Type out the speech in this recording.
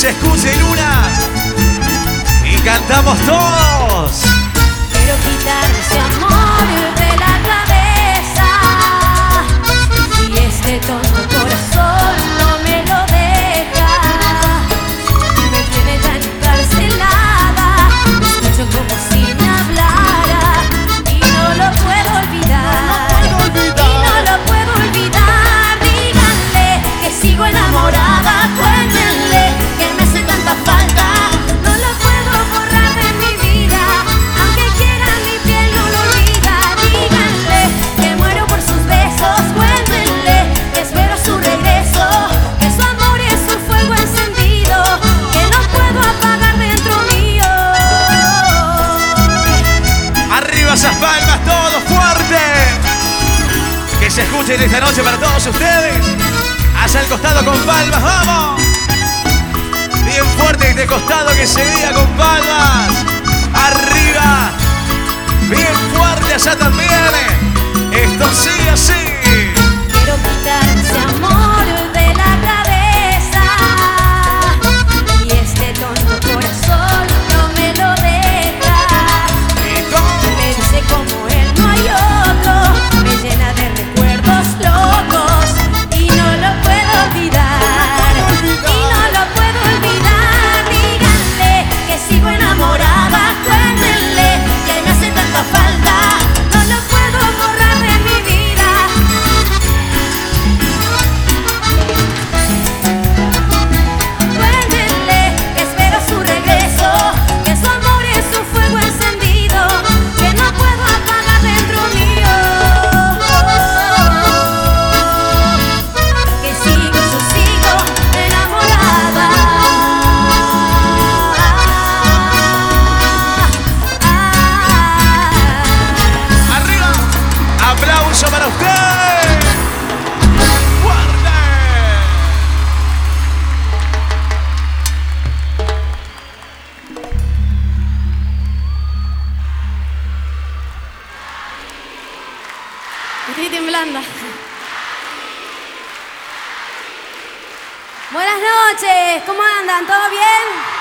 se escuche Luna y cantamos todos. Quiero quitar ese amor de la cabeza y este tonto corazón no me lo deja. Me tiene tan encarcelada, me escucho como si me hablara y no lo puedo olvidar. Y no lo puedo olvidar. Díganle que sigo enamorada, cuéntenle que me hace tanta falta. No lo puedo borrar de mi vida, aunque quiera mi piel no lo olvida. Díganle que muero por sus besos, cuéntenle que espero su regreso, que su amor es un fuego encendido que no puedo apagar dentro mío. Arriba esas palmas, todos fuerte. Que se escuchen esta noche para todos ustedes. Hacia el costado con palmas, vamos. Bien fuerte de costado que se diga con palmas. Arriba. Bien fuerte allá también. Esto sigue así. Quiero quitar ese amor de la cabeza y este tonto corazón no me lo deja. Me dice como él no hay otro, me llena de recuerdos locos y no lo puedo olvidar. Y no lo puedo olvidar. Díganle que sigo enamorada, cuéntenle que me hace tanta falta. No lo puedo borrar de mi vida. Cuéntenle que espero su regreso, que su amor es un fuego encendido que no puedo apagar dentro mío. Que sigo, yo sigo enamorada. Arriba. Aplauso para usted. Fuerte. Estoy temblando. Buenas noches, ¿cómo andan? ¿Todo bien?